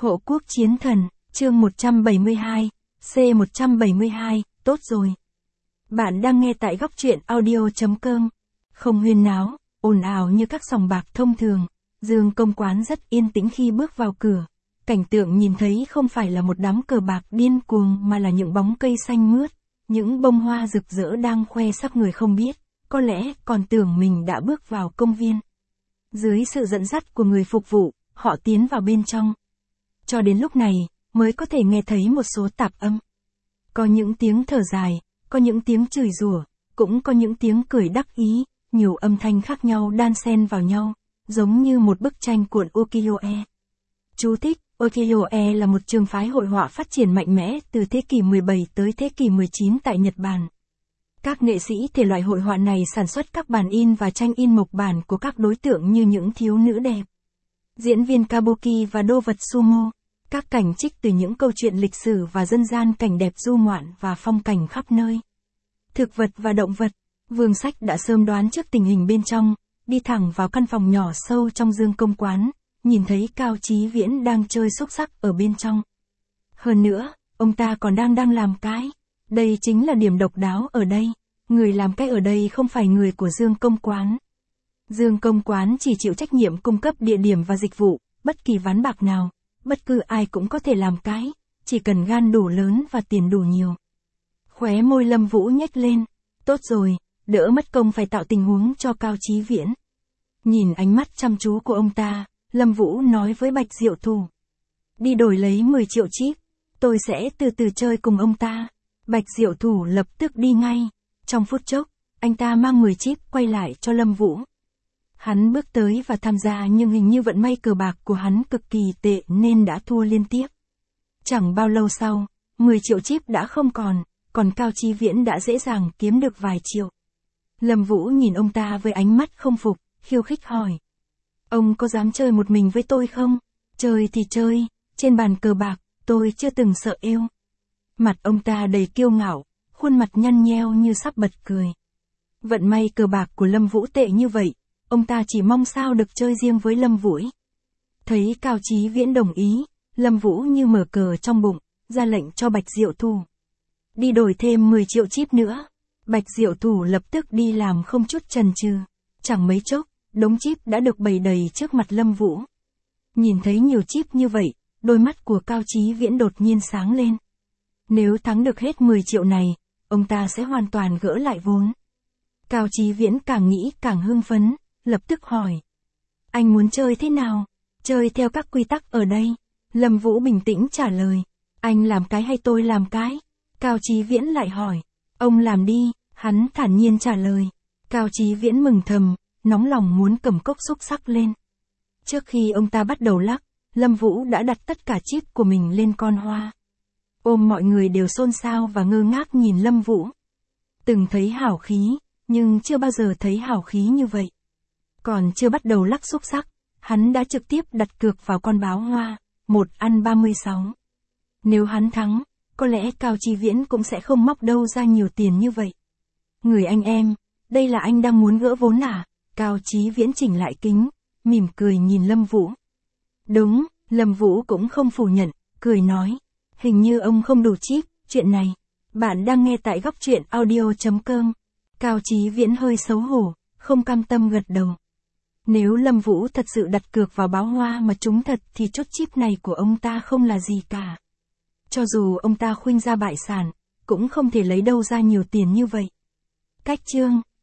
Hộ quốc chiến thần, chương 172, C172, tốt rồi. Bạn đang nghe tại góc truyện audio.com. Không huyên náo, ồn ào như các sòng bạc thông thường, Dương Công Quán rất yên tĩnh khi bước vào cửa. Cảnh tượng nhìn thấy không phải là một đám cờ bạc điên cuồng mà là những bóng cây xanh mướt, những bông hoa rực rỡ đang khoe sắc người không biết, có lẽ còn tưởng mình đã bước vào công viên. Dưới sự dẫn dắt của người phục vụ, họ tiến vào bên trong. Cho đến lúc này, mới có thể nghe thấy một số tạp âm. Có những tiếng thở dài, có những tiếng chửi rủa, cũng có những tiếng cười đắc ý, nhiều âm thanh khác nhau đan xen vào nhau, giống như một bức tranh cuộn ukiyo-e. Chú thích, ukiyo-e là một trường phái hội họa phát triển mạnh mẽ từ thế kỷ 17 tới thế kỷ 19 tại Nhật Bản. Các nghệ sĩ thể loại hội họa này sản xuất các bản in và tranh in mộc bản của các đối tượng như những thiếu nữ đẹp, diễn viên kabuki và đô vật sumo. Các cảnh trích từ những câu chuyện lịch sử và dân gian, cảnh đẹp du ngoạn và phong cảnh khắp nơi. Thực vật và động vật. Vương Sách đã sớm đoán trước tình hình bên trong, đi thẳng vào căn phòng nhỏ sâu trong Dương Công Quán, nhìn thấy Cao Chí Viễn đang chơi xúc xắc ở bên trong. Hơn nữa, ông ta còn đang làm cái. Đây chính là điểm độc đáo ở đây. Người làm cái ở đây không phải người của Dương Công Quán. Dương Công Quán chỉ chịu trách nhiệm cung cấp địa điểm và dịch vụ, bất kỳ ván bạc nào. Bất cứ ai cũng có thể làm cái, chỉ cần gan đủ lớn và tiền đủ nhiều. Khóe môi Lâm Vũ nhếch lên. Tốt rồi, đỡ mất công phải tạo tình huống cho Cao Chí Viễn. Nhìn ánh mắt chăm chú của ông ta, Lâm Vũ nói với Bạch Diệu Thủ. Đi đổi lấy 10 triệu chip, tôi sẽ từ từ chơi cùng ông ta. Bạch Diệu Thủ lập tức đi ngay. Trong phút chốc, anh ta mang 10 chip quay lại cho Lâm Vũ. Hắn bước tới và tham gia nhưng hình như vận may cờ bạc của hắn cực kỳ tệ nên đã thua liên tiếp. Chẳng bao lâu sau, 10 triệu chip đã không còn Cao Chí Viễn đã dễ dàng kiếm được vài triệu. Lâm Vũ nhìn ông ta với ánh mắt không phục, khiêu khích hỏi. Ông có dám chơi một mình với tôi không? Chơi thì chơi, trên bàn cờ bạc, tôi chưa từng sợ êu. Mặt ông ta đầy kiêu ngạo, khuôn mặt nhăn nheo như sắp bật cười. Vận may cờ bạc của Lâm Vũ tệ như vậy. Ông ta chỉ mong sao được chơi riêng với Lâm Vũ. Thấy Cao Chí Viễn đồng ý, Lâm Vũ như mở cờ trong bụng, ra lệnh cho Bạch Diệu Thủ. Đi đổi thêm 10 triệu chip nữa. Bạch Diệu Thủ lập tức đi làm không chút chần chừ. Chẳng mấy chốc, đống chip đã được bày đầy trước mặt Lâm Vũ. Nhìn thấy nhiều chip như vậy, đôi mắt của Cao Chí Viễn đột nhiên sáng lên. Nếu thắng được hết 10 triệu này, ông ta sẽ hoàn toàn gỡ lại vốn. Cao Chí Viễn càng nghĩ càng hưng phấn. Lập tức hỏi. Anh muốn chơi thế nào? Chơi theo các quy tắc ở đây. Lâm Vũ bình tĩnh trả lời. Anh làm cái hay tôi làm cái? Cao Chí Viễn lại hỏi. Ông làm đi, hắn thản nhiên trả lời. Cao Chí Viễn mừng thầm, nóng lòng muốn cầm cốc xúc xắc lên. Trước khi ông ta bắt đầu lắc, Lâm Vũ đã đặt tất cả chip của mình lên con hoa. Mọi người đều xôn xao và ngơ ngác nhìn Lâm Vũ. Từng thấy hào khí, nhưng chưa bao giờ thấy hào khí như vậy. Còn chưa bắt đầu lắc xúc xắc, hắn đã trực tiếp đặt cược vào con báo hoa, 1/36. Nếu hắn thắng, có lẽ Cao Chí Viễn cũng sẽ không móc đâu ra nhiều tiền như vậy. Người anh em, đây là anh đang muốn gỡ vốn à? Cao Chí Viễn chỉnh lại kính, mỉm cười nhìn Lâm Vũ. Đúng, Lâm Vũ cũng không phủ nhận, cười nói. Hình như ông không đủ chip, chuyện này. Bạn đang nghe tại góc truyện audio.com. Cao Chí Viễn hơi xấu hổ, không cam tâm gật đầu. Nếu Lâm Vũ thật sự đặt cược vào báo hoa mà trúng thật thì chốt chip này của ông ta không là gì cả. Cho dù ông ta khuynh ra bại sản, cũng không thể lấy đâu ra nhiều tiền như vậy. Cách chương